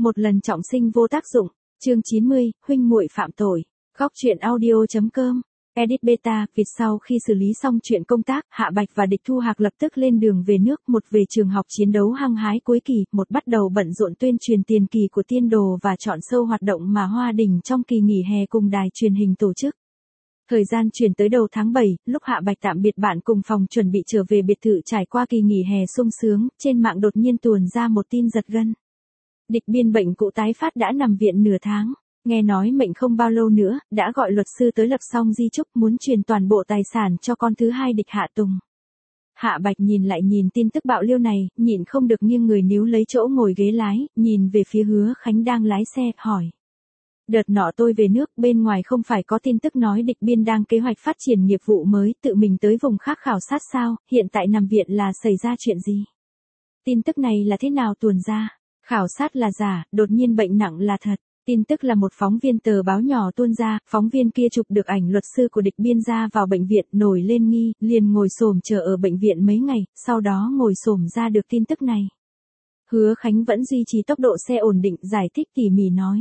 Một lần trọng sinh vô tác dụng. Chương 90, huynh muội phạm tội. Góc truyện audio.com. Edit beta. Việc sau khi xử lý xong chuyện công tác, Hạ Bạch và Địch Thu Hạc lập tức lên đường về nước, một về trường học chiến đấu hăng hái cuối kỳ, một bắt đầu bận rộn tuyên truyền tiền kỳ của tiên đồ và chọn sâu hoạt động mà Hoa Đình trong kỳ nghỉ hè cùng đài truyền hình tổ chức. Thời gian chuyển tới đầu tháng 7, lúc Hạ Bạch tạm biệt bạn cùng phòng chuẩn bị trở về biệt thự trải qua kỳ nghỉ hè sung sướng, trên mạng đột nhiên tuồn ra một tin giật gân. Địch Biên bệnh cũ tái phát đã nằm viện nửa tháng, nghe nói mệnh không bao lâu nữa, đã gọi luật sư tới lập xong di chúc muốn truyền toàn bộ tài sản cho con thứ hai Địch Hạ Tùng. Hạ Bạch nhìn lại nhìn tin tức bạo liêu này, nhịn không được nghiêng người níu lấy chỗ ngồi ghế lái, nhìn về phía Hứa Khánh đang lái xe, hỏi. Đợt nọ tôi về nước, bên ngoài không phải có tin tức nói Địch Biên đang kế hoạch phát triển nghiệp vụ mới, tự mình tới vùng khác khảo sát sao, hiện tại nằm viện là xảy ra chuyện gì? Tin tức này là thế nào tuồn ra? Khảo sát là giả, đột nhiên bệnh nặng là thật. Tin tức là một phóng viên tờ báo nhỏ tuôn ra, phóng viên kia chụp được ảnh luật sư của Địch Biên ra vào bệnh viện, nổi lên nghi, liền ngồi xổm chờ ở bệnh viện mấy ngày, sau đó ngồi xổm ra được tin tức này. Hứa Khánh vẫn duy trì tốc độ xe ổn định, giải thích tỉ mỉ nói.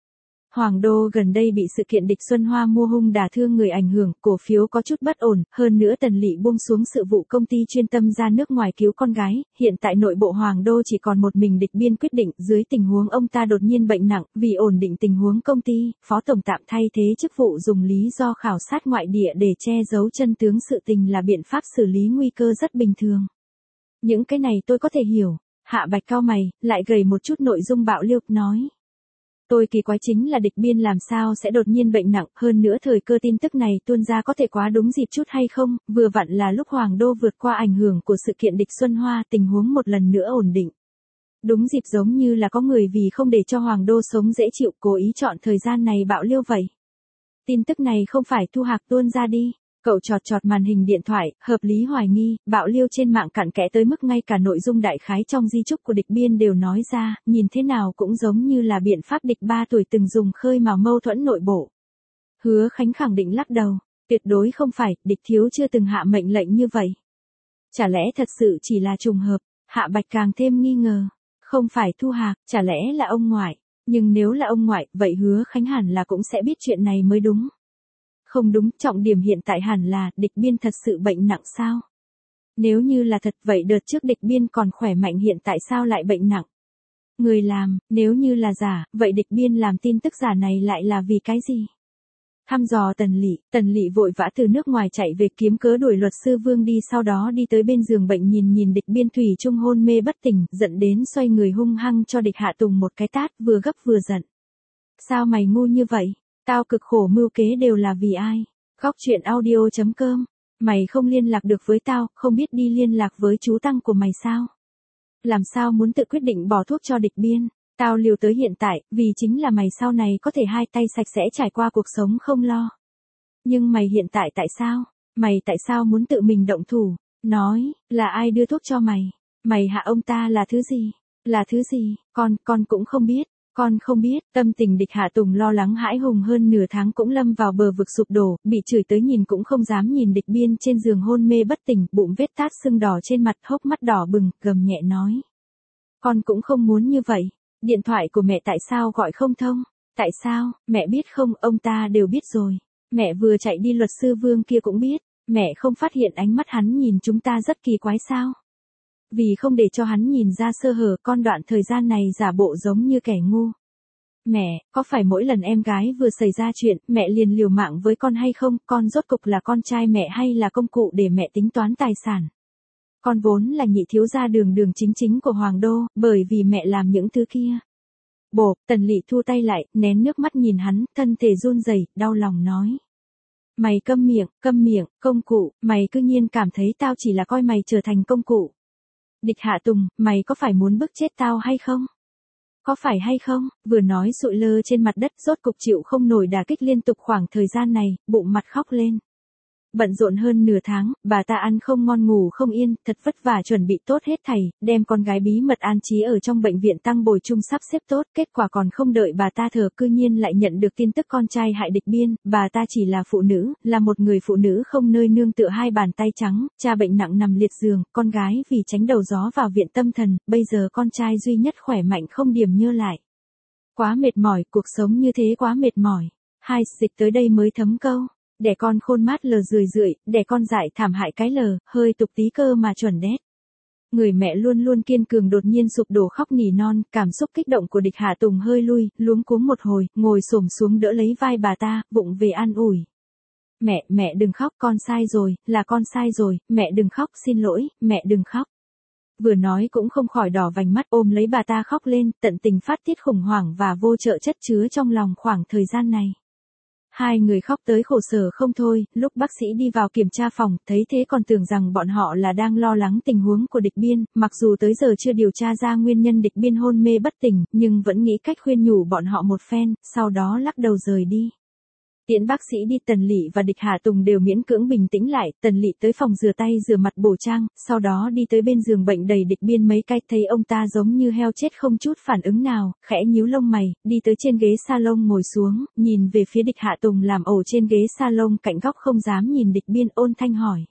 Hoàng đô gần đây bị sự kiện Địch Xuân Hoa mua hung đả thương người ảnh hưởng, cổ phiếu có chút bất ổn, hơn nữa Tần Lị buông xuống sự vụ công ty chuyên tâm ra nước ngoài cứu con gái, hiện tại nội bộ Hoàng đô chỉ còn một mình Địch Biên quyết định, dưới tình huống ông ta đột nhiên bệnh nặng, vì ổn định tình huống công ty, phó tổng tạm thay thế chức vụ dùng lý do khảo sát ngoại địa để che giấu chân tướng sự tình là biện pháp xử lý nguy cơ rất bình thường. Những cái này tôi có thể hiểu. Hạ Bạch cau mày, lại gầy một chút nội dung bạo liêu, nói. Tôi kỳ quái chính là Địch Biên làm sao sẽ đột nhiên bệnh nặng, hơn nữa thời cơ tin tức này tuôn ra có thể quá đúng dịp chút hay không, vừa vặn là lúc Hoàng đô vượt qua ảnh hưởng của sự kiện Địch Xuân Hoa, tình huống một lần nữa ổn định. Đúng dịp giống như là có người vì không để cho Hoàng đô sống dễ chịu cố ý chọn thời gian này bạo liêu vậy. Tin tức này không phải Thu Hạc tuôn ra đi. Cậu chọt màn hình điện thoại, hợp lý hoài nghi, bạo liêu trên mạng cặn kẽ tới mức ngay cả nội dung đại khái trong di chúc của Địch Biên đều nói ra, nhìn thế nào cũng giống như là biện pháp Địch 3 tuổi từng dùng khơi mào mâu thuẫn nội bộ. Hứa Khánh khẳng định lắc đầu, tuyệt đối không phải, Địch thiếu chưa từng hạ mệnh lệnh như vậy. Chả lẽ thật sự chỉ là trùng hợp? Hạ Bạch càng thêm nghi ngờ, không phải Thu Hạc, chả lẽ là ông ngoại, nhưng nếu là ông ngoại, vậy Hứa Khánh hẳn là cũng sẽ biết chuyện này mới đúng. Không đúng, trọng điểm hiện tại hẳn là, Địch Biên thật sự bệnh nặng sao? Nếu như là thật, vậy đợt trước Địch Biên còn khỏe mạnh hiện tại sao lại bệnh nặng? Người làm, nếu như là giả, vậy Địch Biên làm tin tức giả này lại là vì cái gì? Thăm dò Tần Lị vội vã từ nước ngoài chạy về kiếm cớ đuổi luật sư Vương đi, sau đó đi tới bên giường bệnh nhìn Địch Biên thủy chung hôn mê bất tỉnh, giận đến xoay người hung hăng cho Địch Hạ Tùng một cái tát, vừa gấp vừa giận. Sao mày ngu như vậy? Tao cực khổ mưu kế đều là vì ai? Góc truyện audio.com. Mày không liên lạc được với tao, không biết đi liên lạc với chú Tăng của mày sao? Làm sao muốn tự quyết định bỏ thuốc cho Địch Biên? Tao liều tới hiện tại, vì chính là mày sau này có thể hai tay sạch sẽ trải qua cuộc sống không lo. Nhưng mày hiện tại tại sao? Mày tại sao muốn tự mình động thủ? Nói, là ai đưa thuốc cho mày? Mày hạ ông ta là thứ gì? Là thứ gì? Con cũng không biết. Con không biết, tâm tình Địch Hạ Tùng lo lắng hãi hùng hơn nửa tháng cũng lâm vào bờ vực sụp đổ, bị chửi tới nhìn cũng không dám nhìn Địch Biên trên giường hôn mê bất tỉnh, bụng vết tát sưng đỏ trên mặt, hốc mắt đỏ bừng, gầm nhẹ nói. Con cũng không muốn như vậy, điện thoại của mẹ tại sao gọi không thông? Tại sao, mẹ biết không, ông ta đều biết rồi. Mẹ vừa chạy đi luật sư Vương kia cũng biết, mẹ không phát hiện ánh mắt hắn nhìn chúng ta rất kỳ quái sao? Vì không để cho hắn nhìn ra sơ hở, con đoạn thời gian này giả bộ giống như kẻ ngu. Mẹ, có phải mỗi lần em gái vừa xảy ra chuyện, mẹ liền liều mạng với con hay không? Con rốt cục là con trai mẹ hay là công cụ để mẹ tính toán tài sản? Con vốn là nhị thiếu gia đường chính của Hoàng đô, bởi vì mẹ làm những thứ kia. Bộp, Tần Lị thu tay lại, nén nước mắt nhìn hắn, thân thể run rẩy, đau lòng nói. Mày câm miệng, công cụ, mày cứ nhiên cảm thấy tao chỉ là coi mày trở thành công cụ. Địch Hạ Tùng, mày có phải muốn bức chết tao hay không? Có phải hay không? Vừa nói sụi lơ trên mặt đất, rốt cục chịu không nổi đả kích liên tục khoảng thời gian này, bụng mặt khóc lên. Bận rộn hơn nửa tháng, bà ta ăn không ngon ngủ không yên, thật vất vả chuẩn bị tốt hết thảy, đem con gái bí mật an trí ở trong bệnh viện tăng bồi chung sắp xếp tốt, kết quả còn không đợi bà ta thở cư nhiên lại nhận được tin tức con trai hại Địch Biên, bà ta chỉ là phụ nữ, là một người phụ nữ không nơi nương tựa, hai bàn tay trắng, cha bệnh nặng nằm liệt giường, con gái vì tránh đầu gió vào viện tâm thần, bây giờ con trai duy nhất khỏe mạnh không điểm nhơ lại. Quá mệt mỏi, cuộc sống như thế quá mệt mỏi. Hai, dịch tới đây mới thấm câu. Đẻ con khôn mát lờ rười rượi, đẻ con dại thảm hại cái lờ, hơi tục tí cơ mà chuẩn đét. Người mẹ luôn luôn kiên cường đột nhiên sụp đổ khóc nỉ non, cảm xúc kích động của Địch Hạ Tùng hơi lui, luống cuống một hồi, ngồi xổm xuống đỡ lấy vai bà ta, vụng về an ủi. Mẹ đừng khóc, con sai rồi, là con sai rồi, mẹ đừng khóc, xin lỗi, mẹ đừng khóc. Vừa nói cũng không khỏi đỏ vành mắt ôm lấy bà ta khóc lên, tận tình phát tiết khủng hoảng và vô trợ chất chứa trong lòng khoảng thời gian này. Hai người khóc tới khổ sở không thôi, lúc bác sĩ đi vào kiểm tra phòng, thấy thế còn tưởng rằng bọn họ là đang lo lắng tình huống của Địch Biên, mặc dù tới giờ chưa điều tra ra nguyên nhân Địch Biên hôn mê bất tỉnh, nhưng vẫn nghĩ cách khuyên nhủ bọn họ một phen, sau đó lắc đầu rời đi. Tiễn bác sĩ đi, Tần Lị và Địch Hạ Tùng đều miễn cưỡng bình tĩnh lại, Tần Lị tới phòng rửa tay rửa mặt bổ trang, sau đó đi tới bên giường bệnh đầy Địch Biên mấy cái, thấy ông ta giống như heo chết không chút phản ứng nào, khẽ nhíu lông mày, đi tới trên ghế salon ngồi xuống, nhìn về phía Địch Hạ Tùng làm ổ trên ghế salon cạnh góc không dám nhìn Địch Biên, ôn thanh hỏi.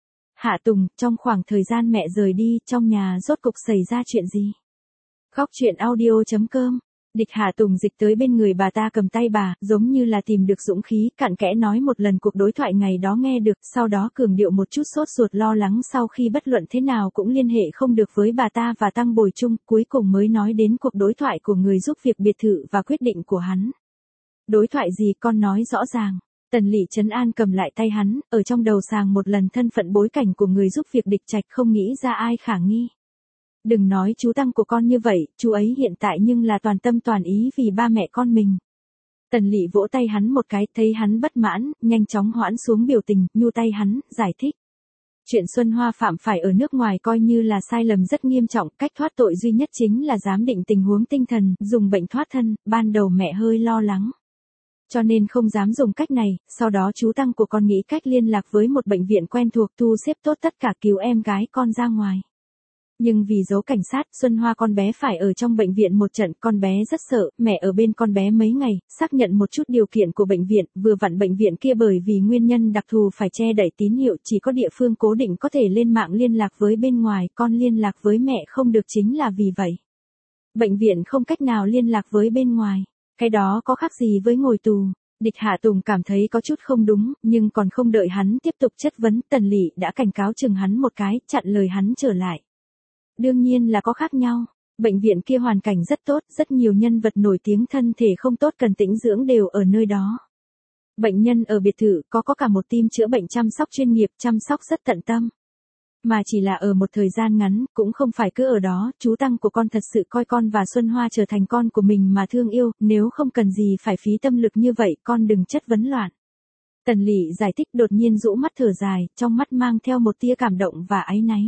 Hạ Tùng, trong khoảng thời gian mẹ rời đi, trong nhà rốt cục xảy ra chuyện gì? Góc truyện audio.com. Địch Hạ Tùng dịch tới bên người bà ta, cầm tay bà, giống như là tìm được dũng khí, cặn kẽ nói một lần cuộc đối thoại ngày đó nghe được, sau đó cường điệu một chút sốt ruột lo lắng sau khi bất luận thế nào cũng liên hệ không được với bà ta và Tăng Bồi Chung, cuối cùng mới nói đến cuộc đối thoại của người giúp việc biệt thự và quyết định của hắn. Đối thoại gì, con nói rõ ràng. Tần Lị trấn an cầm lại tay hắn, ở trong đầu sàng một lần thân phận bối cảnh của người giúp việc Địch Trạch, không nghĩ ra ai khả nghi. Đừng nói chú Tăng của con như vậy, chú ấy hiện tại nhưng là toàn tâm toàn ý vì ba mẹ con mình. Tần Lị vỗ tay hắn một cái, thấy hắn bất mãn, nhanh chóng hoãn xuống biểu tình, nhu tay hắn, giải thích. Chuyện Xuân Hoa phạm phải ở nước ngoài coi như là sai lầm rất nghiêm trọng, cách thoát tội duy nhất chính là giám định tình huống tinh thần, dùng bệnh thoát thân, ban đầu mẹ hơi lo lắng. Cho nên không dám dùng cách này, sau đó chú Tăng của con nghĩ cách liên lạc với một bệnh viện quen thuộc thu xếp tốt tất cả cứu em gái con ra ngoài. Nhưng vì giấu cảnh sát, Xuân Hoa con bé phải ở trong bệnh viện một trận, con bé rất sợ, mẹ ở bên con bé mấy ngày, xác nhận một chút điều kiện của bệnh viện, vừa vặn bệnh viện kia bởi vì nguyên nhân đặc thù phải che đậy tín hiệu, chỉ có địa phương cố định có thể lên mạng liên lạc với bên ngoài, con liên lạc với mẹ không được chính là vì vậy. Bệnh viện không cách nào liên lạc với bên ngoài, cái đó có khác gì với ngồi tù. Địch Hạ Tùng cảm thấy có chút không đúng, nhưng còn không đợi hắn tiếp tục chất vấn, Tần Lị đã cảnh cáo chừng hắn một cái, chặn lời hắn trở lại. Đương nhiên là có khác nhau. Bệnh viện kia hoàn cảnh rất tốt, rất nhiều nhân vật nổi tiếng thân thể không tốt cần tĩnh dưỡng đều ở nơi đó. Bệnh nhân ở biệt thự có cả một team chữa bệnh chăm sóc chuyên nghiệp, chăm sóc rất tận tâm. Mà chỉ là ở một thời gian ngắn, cũng không phải cứ ở đó, chú Tăng của con thật sự coi con và Xuân Hoa trở thành con của mình mà thương yêu, nếu không cần gì phải phí tâm lực như vậy, con đừng chất vấn loạn. Tần Lị giải thích, đột nhiên rũ mắt thở dài, trong mắt mang theo một tia cảm động và áy náy.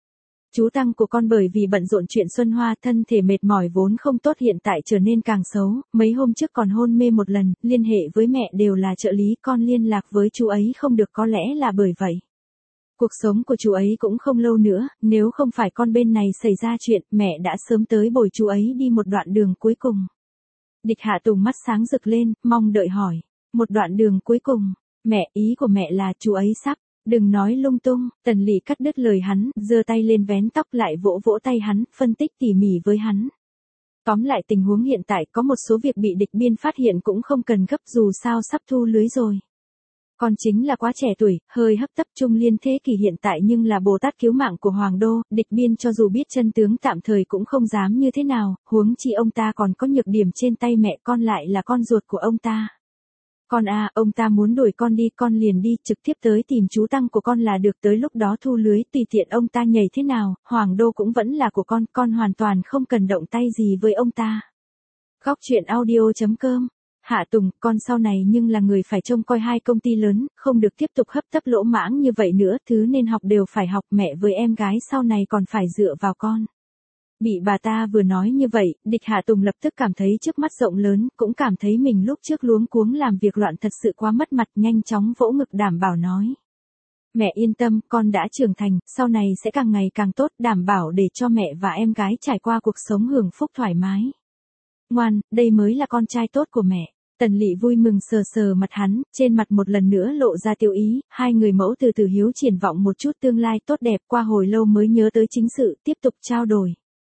Chú Tăng của con bởi vì bận rộn chuyện Xuân Hoa, thân thể mệt mỏi vốn không tốt hiện tại trở nên càng xấu, mấy hôm trước còn hôn mê một lần, liên hệ với mẹ đều là trợ lý, con liên lạc với chú ấy không được, có lẽ là bởi vậy. Cuộc sống của chú ấy cũng không lâu nữa, nếu không phải con bên này xảy ra chuyện, mẹ đã sớm tới bồi chú ấy đi một đoạn đường cuối cùng. Địch Hạ Tùng mắt sáng rực lên, mong đợi hỏi. Một đoạn đường cuối cùng, mẹ, ý của mẹ là chú ấy sắp. Đừng nói lung tung, Tần Lị cắt đứt lời hắn, giơ tay lên vén tóc lại vỗ vỗ tay hắn, phân tích tỉ mỉ với hắn. Tóm lại tình huống hiện tại có một số việc bị Địch Biên phát hiện cũng không cần gấp, dù sao sắp thu lưới rồi. Con chính là quá trẻ tuổi, hơi hấp tấp, trung liên thế kỷ hiện tại nhưng là Bồ Tát cứu mạng của Hoàng đô, Địch Biên cho dù biết chân tướng tạm thời cũng không dám như thế nào, huống chi ông ta còn có nhược điểm trên tay mẹ, con lại là con ruột của ông ta. Con à, ông ta muốn đuổi con đi, con liền đi, trực tiếp tới tìm chú Tăng của con là được, tới lúc đó thu lưới, tùy tiện ông ta nhảy thế nào, Hoàng đô cũng vẫn là của con hoàn toàn không cần động tay gì với ông ta. Góc truyện audio.com. Hạ Tùng, con sau này nhưng là người phải trông coi hai công ty lớn, không được tiếp tục hấp tấp lỗ mãng như vậy nữa, thứ nên học đều phải học, mẹ với em gái sau này còn phải dựa vào con. Bị bà ta vừa nói như vậy, Địch Hạ Tùng lập tức cảm thấy trước mắt rộng lớn, cũng cảm thấy mình lúc trước luống cuống làm việc loạn thật sự quá mất mặt, nhanh chóng vỗ ngực đảm bảo nói. Mẹ yên tâm, con đã trưởng thành, sau này sẽ càng ngày càng tốt, đảm bảo để cho mẹ và em gái trải qua cuộc sống hưởng phúc thoải mái. Ngoan, đây mới là con trai tốt của mẹ. Tần Lị vui mừng sờ sờ mặt hắn, trên mặt một lần nữa lộ ra tiêu ý, hai người mẫu từ từ hiếu triển vọng một chút tương lai tốt đẹp, qua hồi lâu mới nhớ tới chính sự, tiếp tục trao đổi.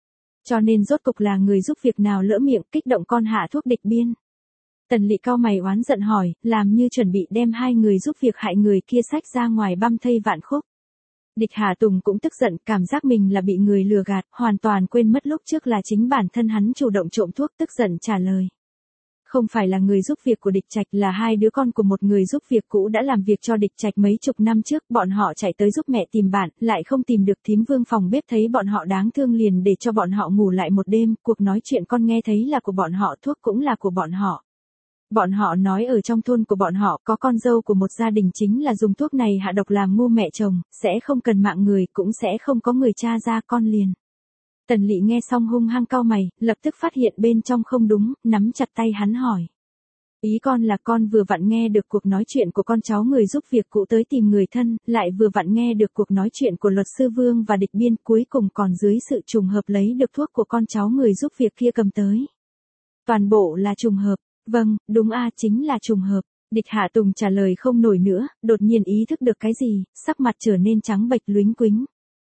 Cho nên rốt cục là người giúp việc nào lỡ miệng kích động con hạ thuốc địch biên. Tần Lị cau mày oán giận hỏi, làm như chuẩn bị đem hai người giúp việc hại người kia xách ra ngoài băm thây vạn khúc. Địch Hà Tùng cũng tức giận, cảm giác mình là bị người lừa gạt, hoàn toàn quên mất lúc trước là chính bản thân hắn chủ động trộm thuốc, tức giận trả lời. Không phải là người giúp việc của Địch Trạch, là hai đứa con của một người giúp việc cũ đã làm việc cho Địch Trạch mấy chục năm trước, bọn họ chạy tới giúp mẹ tìm bạn, lại không tìm được thím Vương phòng bếp, thấy bọn họ đáng thương liền để cho bọn họ ngủ lại một đêm, cuộc nói chuyện con nghe thấy là của bọn họ, thuốc cũng là của bọn họ. Bọn họ nói ở trong thôn của bọn họ có con dâu của một gia đình chính là dùng thuốc này hạ độc làm ngu mẹ chồng, sẽ không cần mạng người, cũng sẽ không có người cha ra con liền. Tần Lị nghe xong hung hăng cau mày, lập tức phát hiện bên trong không đúng, nắm chặt tay hắn hỏi. Ý con là con vừa vặn nghe được cuộc nói chuyện của con cháu người giúp việc cũ tới tìm người thân, lại vừa vặn nghe được cuộc nói chuyện của luật sư Vương và Địch Biên, cuối cùng còn dưới sự trùng hợp lấy được thuốc của con cháu người giúp việc kia cầm tới. Toàn bộ là trùng hợp. Vâng, đúng chính là trùng hợp. Địch Hạ Tùng trả lời không nổi nữa, đột nhiên ý thức được cái gì, sắc mặt trở nên trắng bệch lúnh quính.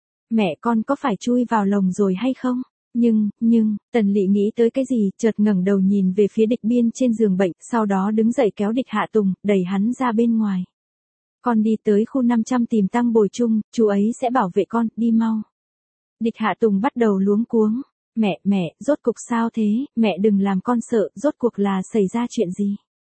Mẹ con có phải chui vào lồng rồi hay không? Nhưng, Tần Lị nghĩ tới cái gì, chợt ngẩng đầu nhìn về phía Địch Biên trên giường bệnh, sau đó đứng dậy kéo Địch Hạ Tùng, đẩy hắn ra bên ngoài. Con đi tới khu 500 tìm Tăng Bồi Trung, chú ấy sẽ bảo vệ con, đi mau. Địch Hạ Tùng bắt đầu luống cuống. Mẹ, rốt cuộc sao thế, mẹ đừng làm con sợ, rốt cuộc là xảy ra chuyện gì?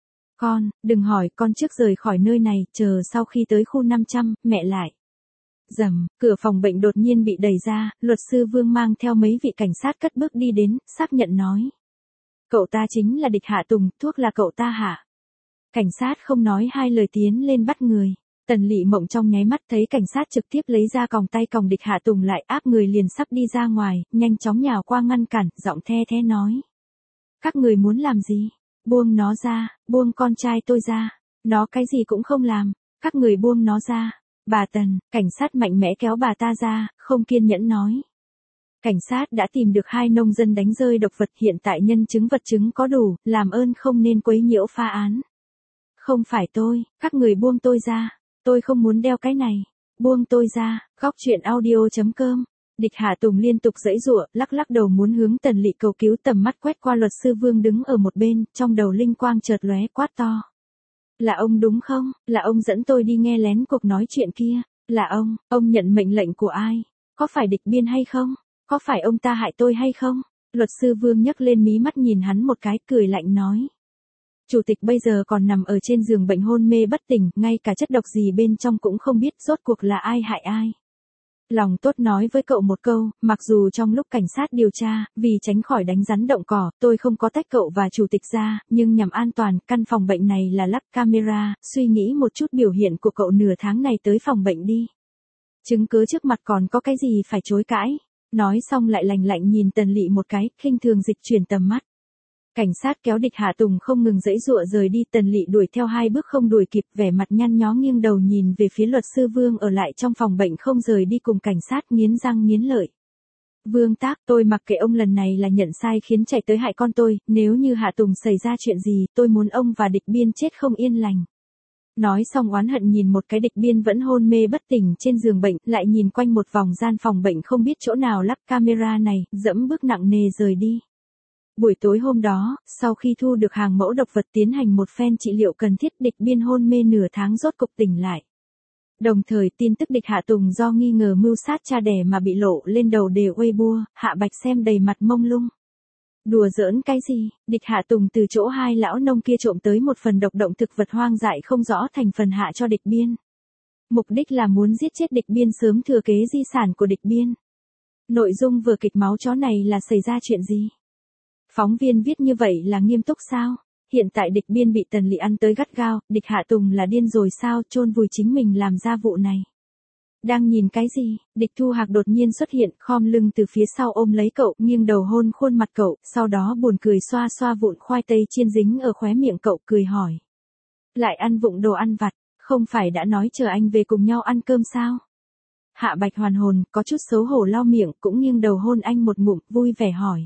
Con, đừng hỏi, con trước rời khỏi nơi này, chờ sau khi tới khu 500, mẹ lại. Rầm, cửa phòng bệnh đột nhiên bị đẩy ra, luật sư Vương mang theo mấy vị cảnh sát cất bước đi đến, xác nhận nói. Cậu ta chính là Địch Hạ Tùng, thuốc là cậu ta hả? Cảnh sát không nói hai lời tiến lên bắt người. Tần Lị mộng trong nháy mắt thấy cảnh sát trực tiếp lấy ra còng tay còng Địch Hạ Tùng lại, áp người liền sắp đi ra ngoài, nhanh chóng nhào qua ngăn cản, giọng the thé nói. Các người muốn làm gì? Buông nó ra, buông con trai tôi ra. Nó cái gì cũng không làm, các người buông nó ra. Bà Tần, cảnh sát mạnh mẽ kéo bà ta ra, không kiên nhẫn nói. Cảnh sát đã tìm được hai nông dân đánh rơi độc vật, hiện tại nhân chứng vật chứng có đủ, làm ơn không nên quấy nhiễu pha án. Không phải tôi, các người buông tôi ra. Tôi không muốn đeo cái này. Buông tôi ra. Góc truyện audio.com. Địch Hạ Tùng liên tục giãy giụa, lắc lắc đầu muốn hướng Tần Lị cầu cứu, tầm mắt quét qua luật sư Vương đứng ở một bên, trong đầu linh quang chợt lóe, quát to. Là ông đúng không? Là ông dẫn tôi đi nghe lén cuộc nói chuyện kia. Là ông nhận mệnh lệnh của ai? Có phải Địch Biên hay không? Có phải ông ta hại tôi hay không? Luật sư Vương nhấc lên mí mắt nhìn hắn một cái, cười lạnh nói. Chủ tịch bây giờ còn nằm ở trên giường bệnh hôn mê bất tỉnh, ngay cả chất độc gì bên trong cũng không biết, rốt cuộc là ai hại ai. Lòng tốt nói với cậu một câu, mặc dù trong lúc cảnh sát điều tra, vì tránh khỏi đánh rắn động cỏ, tôi không có tách cậu và chủ tịch ra, nhưng nhằm an toàn, căn phòng bệnh này là lắp camera, suy nghĩ một chút biểu hiện của cậu nửa tháng này tới phòng bệnh đi. Chứng cứ trước mặt còn có cái gì phải chối cãi. Nói xong lại lạnh lạnh nhìn Tần Lị một cái, khinh thường dịch chuyển tầm mắt. Cảnh sát kéo Địch Hạ Tùng không ngừng giãy giụa rời đi, Tần Lị đuổi theo hai bước không đuổi kịp, vẻ mặt nhăn nhó nghiêng đầu nhìn về phía luật sư Vương ở lại trong phòng bệnh không rời đi cùng cảnh sát, nghiến răng nghiến lợi. Vương Tác, tôi mặc kệ ông, lần này là nhận sai khiến chạy tới hại con tôi, nếu như Hạ Tùng xảy ra chuyện gì, tôi muốn ông và Địch Biên chết không yên lành. Nói xong oán hận nhìn một cái Địch Biên vẫn hôn mê bất tỉnh trên giường bệnh, lại nhìn quanh một vòng gian phòng bệnh không biết chỗ nào lắp camera này, dẫm bước nặng nề rời đi. Buổi tối hôm đó, sau khi thu được hàng mẫu độc vật tiến hành một phen trị liệu cần thiết, Địch Biên hôn mê nửa tháng rốt cục tỉnh lại. Đồng thời tin tức Địch Hạ Tùng do nghi ngờ mưu sát cha đẻ mà bị lộ lên đầu đề Weibo, Hạ Bạch xem đầy mặt mông lung. Đùa giỡn cái gì, Địch Hạ Tùng từ chỗ hai lão nông kia trộm tới một phần độc động thực vật hoang dại không rõ thành phần hạ cho Địch Biên. Mục đích là muốn giết chết Địch Biên sớm thừa kế di sản của Địch Biên. Nội dung vở kịch máu chó này là xảy ra chuyện gì? Phóng viên viết như vậy là nghiêm túc sao? Hiện tại Địch Biên bị Tần Lị ăn tới gắt gao, Địch Hạ Tùng là điên rồi sao, chôn vùi chính mình làm ra vụ này. Đang nhìn cái gì? Địch Thu Hạc đột nhiên xuất hiện, khom lưng từ phía sau ôm lấy cậu, nghiêng đầu hôn khuôn mặt cậu, sau đó buồn cười xoa xoa vụn khoai tây chiên dính ở khóe miệng cậu, cười hỏi. Lại ăn vụng đồ ăn vặt, không phải đã nói chờ anh về cùng nhau ăn cơm sao? Hạ Bạch hoàn hồn, có chút xấu hổ lau miệng, cũng nghiêng đầu hôn anh một ngụm, vui vẻ hỏi.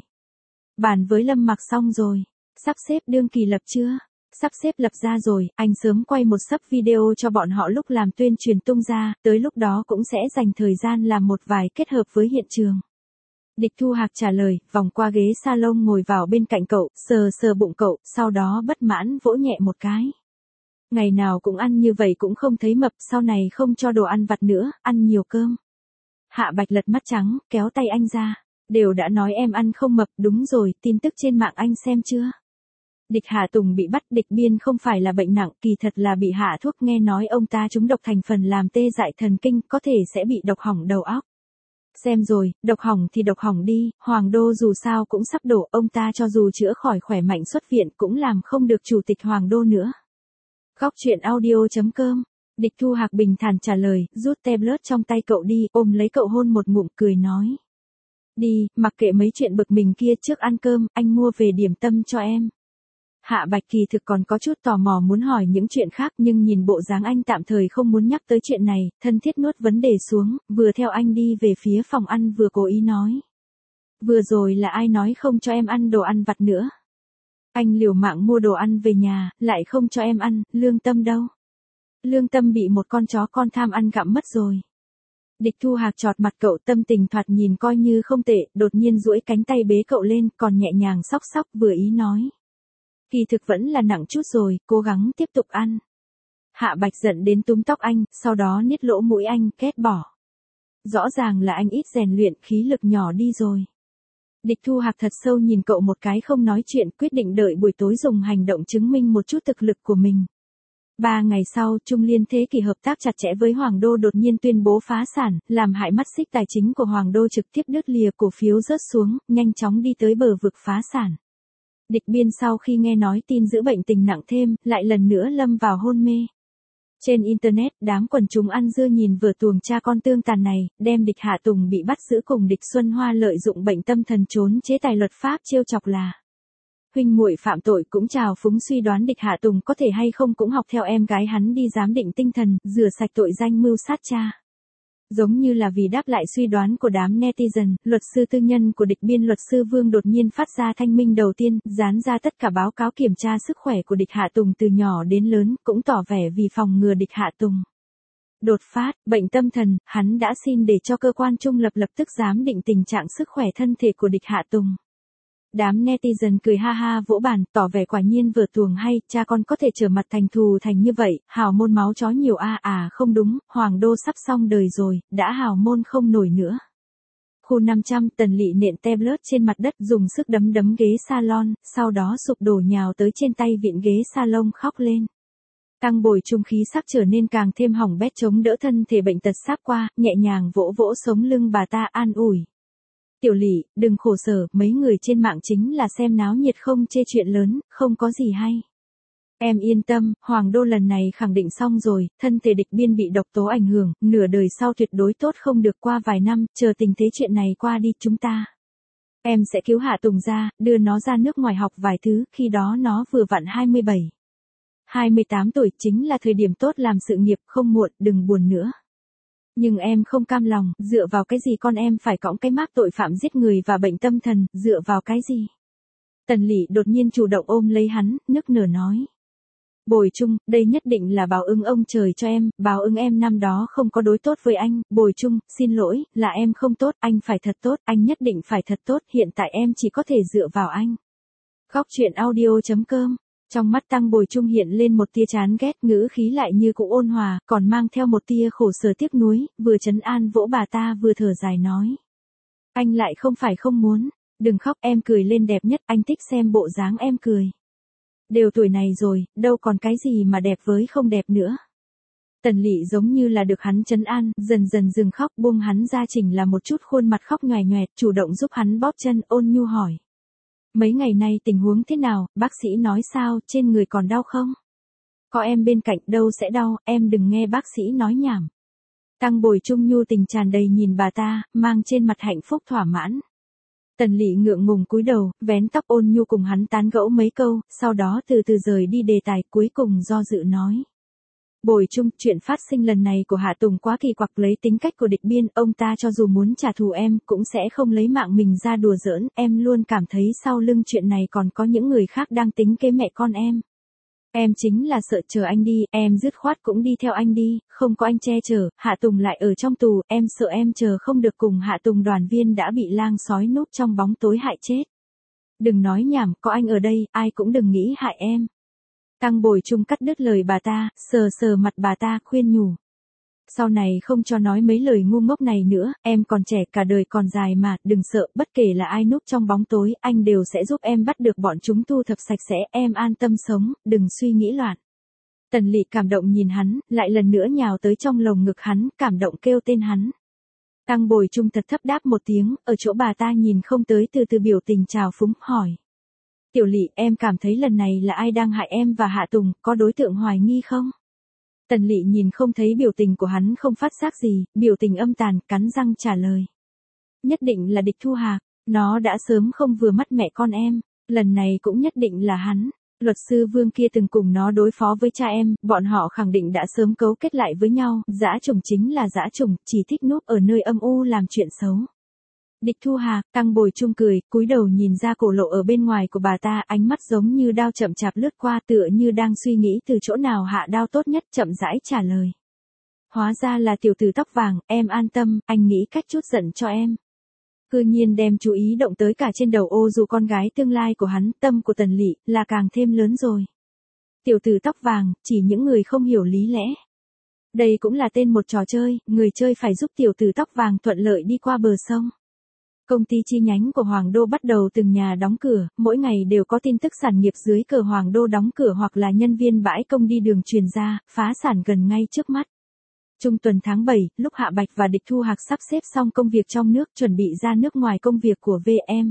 Bàn với Lâm Mặc xong rồi, sắp xếp đương kỳ lập chưa? Sắp xếp lập ra rồi, anh sớm quay một sấp video cho bọn họ lúc làm tuyên truyền tung ra, tới lúc đó cũng sẽ dành thời gian làm một vài kết hợp với hiện trường. Địch Thu Hạc trả lời, vòng qua ghế salon ngồi vào bên cạnh cậu, sờ sờ bụng cậu, sau đó bất mãn vỗ nhẹ một cái. Ngày nào cũng ăn như vậy cũng không thấy mập, sau này không cho đồ ăn vặt nữa, ăn nhiều cơm. Hạ Bạch lật mắt trắng, kéo tay anh ra. Đều đã nói em ăn không mập, đúng rồi, tin tức trên mạng anh xem chưa? Địch Hạ Tùng bị bắt, Địch Biên không phải là bệnh nặng, kỳ thật là bị hạ thuốc, nghe nói ông ta trúng độc thành phần làm tê dại thần kinh, có thể sẽ bị độc hỏng đầu óc. Xem rồi, độc hỏng thì độc hỏng đi, Hoàng Đô dù sao cũng sắp đổ, ông ta cho dù chữa khỏi khỏe mạnh xuất viện cũng làm không được chủ tịch Hoàng Đô nữa. Góc truyện audio.com. Địch Thu Hạc bình thản trả lời, rút tablet trong tay cậu đi, ôm lấy cậu hôn một ngụm, cười nói. Đi, mặc kệ mấy chuyện bực mình kia, trước ăn cơm, anh mua về điểm tâm cho em. Hạ Bạch kỳ thực còn có chút tò mò muốn hỏi những chuyện khác, nhưng nhìn bộ dáng anh tạm thời không muốn nhắc tới chuyện này, thân thiết nuốt vấn đề xuống, vừa theo anh đi về phía phòng ăn vừa cố ý nói. Vừa rồi là ai nói không cho em ăn đồ ăn vặt nữa? Anh liều mạng mua đồ ăn về nhà, lại không cho em ăn, Lương Tâm đâu? Lương Tâm bị một con chó con tham ăn gặm mất rồi. Địch Thu Hạc chọt mặt cậu, tâm tình thoạt nhìn coi như không tệ, đột nhiên duỗi cánh tay bế cậu lên, còn nhẹ nhàng xóc xóc, vừa ý nói. Kỳ thực vẫn là nặng chút rồi, cố gắng tiếp tục ăn. Hạ Bạch giận đến túm tóc anh, sau đó niết lỗ mũi anh, ghét bỏ. Rõ ràng là anh ít rèn luyện, khí lực nhỏ đi rồi. Địch Thu Hạc thật sâu nhìn cậu một cái không nói chuyện, quyết định đợi buổi tối dùng hành động chứng minh một chút thực lực của mình. 3 ngày sau, Trung Liên Thế Kỷ hợp tác chặt chẽ với Hoàng Đô đột nhiên tuyên bố phá sản, làm hại mắt xích tài chính của Hoàng Đô trực tiếp đứt lìa, cổ phiếu rớt xuống, nhanh chóng đi tới bờ vực phá sản. Địch Biên sau khi nghe nói tin giữ bệnh tình nặng thêm, lại lần nữa lâm vào hôn mê. Trên Internet, đám quần chúng ăn dưa nhìn vừa tuồng cha con tương tàn này, đem Địch Hạ Tùng bị bắt giữ cùng Địch Xuân Hoa lợi dụng bệnh tâm thần trốn chế tài luật pháp trêu chọc là huynh muội phạm tội, cũng trào phúng suy đoán Địch Hạ Tùng có thể hay không cũng học theo em gái hắn đi giám định tinh thần, rửa sạch tội danh mưu sát cha. Giống như là vì đáp lại suy đoán của đám netizen, luật sư tư nhân của Địch Biên luật sư Vương đột nhiên phát ra thanh minh đầu tiên, dán ra tất cả báo cáo kiểm tra sức khỏe của Địch Hạ Tùng từ nhỏ đến lớn, cũng tỏ vẻ vì phòng ngừa Địch Hạ Tùng đột phát bệnh tâm thần, hắn đã xin để cho cơ quan trung lập lập tức giám định tình trạng sức khỏe thân thể của Địch Hạ Tùng. Đám netizen cười ha ha vỗ bàn, tỏ vẻ quả nhiên vừa tuồng hay, cha con có thể trở mặt thành thù thành như vậy, hào môn máu chó nhiều không đúng, Hoàng Đô sắp xong đời rồi, đã hào môn không nổi nữa. Khu 500, Tần Lị nện tablet trên mặt đất dùng sức đấm đấm ghế salon, sau đó sụp đổ nhào tới trên tay vịn ghế salon khóc lên. Tăng Bồi trung khí sắc trở nên càng thêm hỏng bét, chống đỡ thân thể bệnh tật sắp qua, nhẹ nhàng vỗ vỗ sống lưng bà ta an ủi. Tiểu Lị, đừng khổ sở, mấy người trên mạng chính là xem náo nhiệt không chê chuyện lớn, không có gì hay. Em yên tâm, Hoàng Đô lần này khẳng định xong rồi, thân thể Địch Biên bị độc tố ảnh hưởng, nửa đời sau tuyệt đối tốt không được, qua vài năm, chờ tình thế chuyện này qua đi chúng ta. Em sẽ cứu Hạ Tùng ra, đưa nó ra nước ngoài học vài thứ, khi đó nó vừa vặn 27. 28 tuổi chính là thời điểm tốt làm sự nghiệp, không muộn, đừng buồn nữa. Nhưng em không cam lòng, dựa vào cái gì con em phải cõng cái mác tội phạm giết người và bệnh tâm thần, dựa vào cái gì? Tần Lị đột nhiên chủ động ôm lấy hắn, nức nở nói. Bồi Trung, đây nhất định là báo ứng ông trời cho em, báo ứng em năm đó không có đối tốt với anh, Bồi Trung, xin lỗi, là em không tốt, anh phải thật tốt, anh nhất định phải thật tốt, hiện tại em chỉ có thể dựa vào anh. Góc truyện audio.com. Trong mắt Tăng Bồi Trung hiện lên một tia chán ghét, ngữ khí lại như cũng ôn hòa, còn mang theo một tia khổ sở tiếc nuối, vừa trấn an vỗ bà ta vừa thở dài nói. Anh lại không phải không muốn, đừng khóc, em cười lên đẹp nhất, anh thích xem bộ dáng em cười. Đều tuổi này rồi, đâu còn cái gì mà đẹp với không đẹp nữa. Tần Lị giống như là được hắn trấn an, dần dần dừng khóc, buông hắn ra, chỉnh là một chút khuôn mặt khóc nhoẻn nhoẹt, chủ động giúp hắn bóp chân, ôn nhu hỏi. Mấy ngày nay tình huống thế nào, bác sĩ nói sao, trên người còn đau không? Có em bên cạnh đâu sẽ đau, em đừng nghe bác sĩ nói nhảm. Tăng Bồi Trung nhu tình tràn đầy nhìn bà ta, mang trên mặt hạnh phúc thỏa mãn. Tần Lị ngượng ngùng cúi đầu, vén tóc ôn nhu cùng hắn tán gẫu mấy câu, sau đó từ từ rời đi đề tài, cuối cùng do dự nói. Bồi Trung, chuyện phát sinh lần này của Hạ Tùng quá kỳ quặc, lấy tính cách của Địch Biên, ông ta cho dù muốn trả thù em, cũng sẽ không lấy mạng mình ra đùa giỡn, em luôn cảm thấy sau lưng chuyện này còn có những người khác đang tính kế mẹ con em. Em chính là sợ chờ anh đi, em dứt khoát cũng đi theo anh đi, không có anh che chở, Hạ Tùng lại ở trong tù, em sợ em chờ không được cùng Hạ Tùng đoàn viên đã bị lang sói núp trong bóng tối hại chết. Đừng nói nhảm, có anh ở đây, ai cũng đừng nghĩ hại em. Tăng Bồi Trung cắt đứt lời bà ta, sờ sờ mặt bà ta, khuyên nhủ. Sau này không cho nói mấy lời ngu ngốc này nữa, em còn trẻ, cả đời còn dài mà, đừng sợ, bất kể là ai núp trong bóng tối, anh đều sẽ giúp em bắt được bọn chúng thu thập sạch sẽ, em an tâm sống, đừng suy nghĩ loạn. Tần Lị cảm động nhìn hắn, lại lần nữa nhào tới trong lồng ngực hắn, cảm động kêu tên hắn. Tăng Bồi Trung thật thấp đáp một tiếng, ở chỗ bà ta nhìn không tới từ từ biểu tình trào phúng, hỏi. Tiểu Lị, em cảm thấy lần này là ai đang hại em và Hạ Tùng, có đối tượng hoài nghi không? Tần Lị nhìn không thấy biểu tình của hắn không phát giác gì, biểu tình âm tàn, cắn răng trả lời. Nhất định là Địch Thu Hạc, nó đã sớm không vừa mắt mẹ con em, lần này cũng nhất định là hắn. Luật sư Vương kia từng cùng nó đối phó với cha em, bọn họ khẳng định đã sớm cấu kết lại với nhau, dã chủng chính là dã chủng, chỉ thích núp ở nơi âm u làm chuyện xấu. Địch Thu Hạc, Tăng Bồi Trung cười, cúi đầu nhìn ra cổ lộ ở bên ngoài của bà ta, ánh mắt giống như đao chậm chạp lướt qua, tựa như đang suy nghĩ từ chỗ nào hạ đao tốt nhất, chậm rãi trả lời. Hóa ra là tiểu tử tóc vàng, em an tâm, anh nghĩ cách chút giận cho em. Cư nhiên đem chú ý động tới cả trên đầu ô dù con gái tương lai của hắn, tâm của Tần Lị là càng thêm lớn rồi. Tiểu tử tóc vàng, chỉ những người không hiểu lý lẽ. Đây cũng là tên một trò chơi, người chơi phải giúp tiểu tử tóc vàng thuận lợi đi qua bờ sông. Công ty chi nhánh của Hoàng Đô bắt đầu từng nhà đóng cửa, mỗi ngày đều có tin tức sản nghiệp dưới cờ Hoàng Đô đóng cửa hoặc là nhân viên bãi công đi đường truyền ra, phá sản gần ngay trước mắt. Trung tuần tháng 7, lúc Hạ Bạch và Địch Thu Hạc sắp xếp xong công việc trong nước, chuẩn bị ra nước ngoài công việc của VM.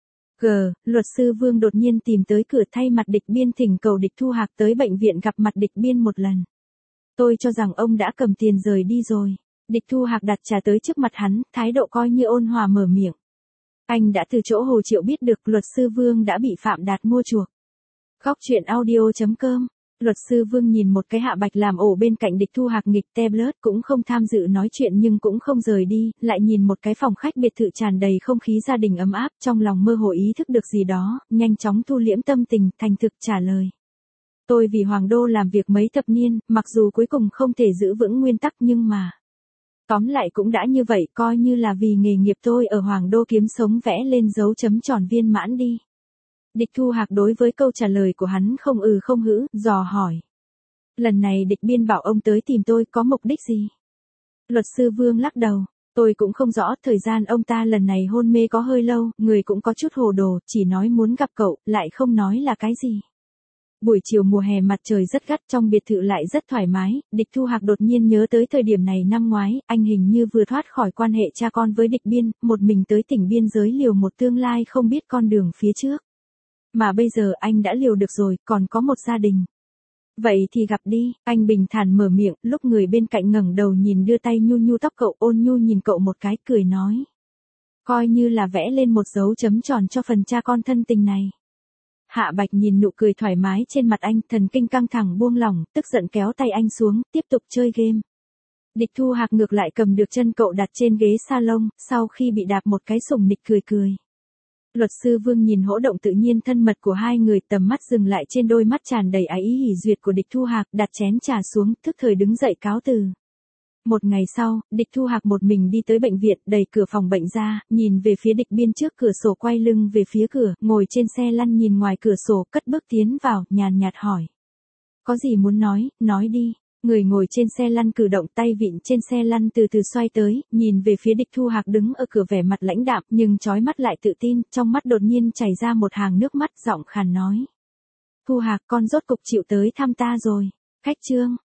Luật sư Vương đột nhiên tìm tới cửa thay mặt Địch Biên thỉnh cầu Địch Thu Hạc tới bệnh viện gặp mặt Địch Biên một lần. Tôi cho rằng ông đã cầm tiền rời đi rồi. Địch Thu Hạc đặt trà tới trước mặt hắn, thái độ coi như ôn hòa mở miệng. Anh đã từ chỗ Hồ Triệu biết được luật sư Vương đã bị Phạm Đạt mua chuộc. Góc truyện audio.com. Luật sư Vương nhìn một cái Hạ Bạch làm ổ bên cạnh Địch Thu Hạc nghịch tablet, cũng không tham dự nói chuyện nhưng cũng không rời đi, lại nhìn một cái phòng khách biệt thự tràn đầy không khí gia đình ấm áp, trong lòng mơ hồ ý thức được gì đó, nhanh chóng thu liễm tâm tình, thành thực trả lời. Tôi vì Hoàng Đô làm việc mấy thập niên, mặc dù cuối cùng không thể giữ vững nguyên tắc nhưng mà... Tóm lại cũng đã như vậy, coi như là vì nghề nghiệp tôi ở Hoàng Đô kiếm sống vẽ lên dấu chấm tròn viên mãn đi. Địch Thu Hạc đối với câu trả lời của hắn không không hữ, dò hỏi. Lần này Địch Biên bảo ông tới tìm tôi có mục đích gì? Luật sư Vương lắc đầu, tôi cũng không rõ, thời gian ông ta lần này hôn mê có hơi lâu, người cũng có chút hồ đồ, chỉ nói muốn gặp cậu, lại không nói là cái gì. Buổi chiều mùa hè mặt trời rất gắt, trong biệt thự lại rất thoải mái, Địch Thu Hạc đột nhiên nhớ tới thời điểm này năm ngoái, anh hình như vừa thoát khỏi quan hệ cha con với Địch Biên, một mình tới tỉnh biên giới liều một tương lai không biết con đường phía trước. Mà bây giờ anh đã liều được rồi, còn có một gia đình. Vậy thì gặp đi, anh bình thản mở miệng, lúc người bên cạnh ngẩng đầu nhìn đưa tay nhu nhu tóc cậu, ôn nhu nhìn cậu một cái, cười nói. Coi như là vẽ lên một dấu chấm tròn cho phần cha con thân tình này. Hạ Bạch nhìn nụ cười thoải mái trên mặt anh, thần kinh căng thẳng buông lỏng, tức giận kéo tay anh xuống, tiếp tục chơi game. Địch Thu Hạc ngược lại cầm được chân cậu đặt trên ghế salon, sau khi bị đạp một cái sủng nịch cười cười. Luật sư Vương nhìn hỗ động tự nhiên thân mật của hai người, tầm mắt dừng lại trên đôi mắt tràn đầy ái ý hỉ duyệt của Địch Thu Hạc, đặt chén trà xuống, thức thời đứng dậy cáo từ. Một ngày sau, Địch Thu Hạc một mình đi tới bệnh viện, đẩy cửa phòng bệnh ra, nhìn về phía Địch Biên trước cửa sổ, quay lưng về phía cửa, ngồi trên xe lăn nhìn ngoài cửa sổ, cất bước tiến vào, nhàn nhạt hỏi. Có gì muốn nói đi. Người ngồi trên xe lăn cử động, tay vịn trên xe lăn từ từ xoay tới, nhìn về phía Địch Thu Hạc đứng ở cửa vẻ mặt lãnh đạm, nhưng trói mắt lại tự tin, trong mắt đột nhiên chảy ra một hàng nước mắt, giọng khàn nói. Thu Hạc, con rốt cục chịu tới thăm ta rồi. Khách trương.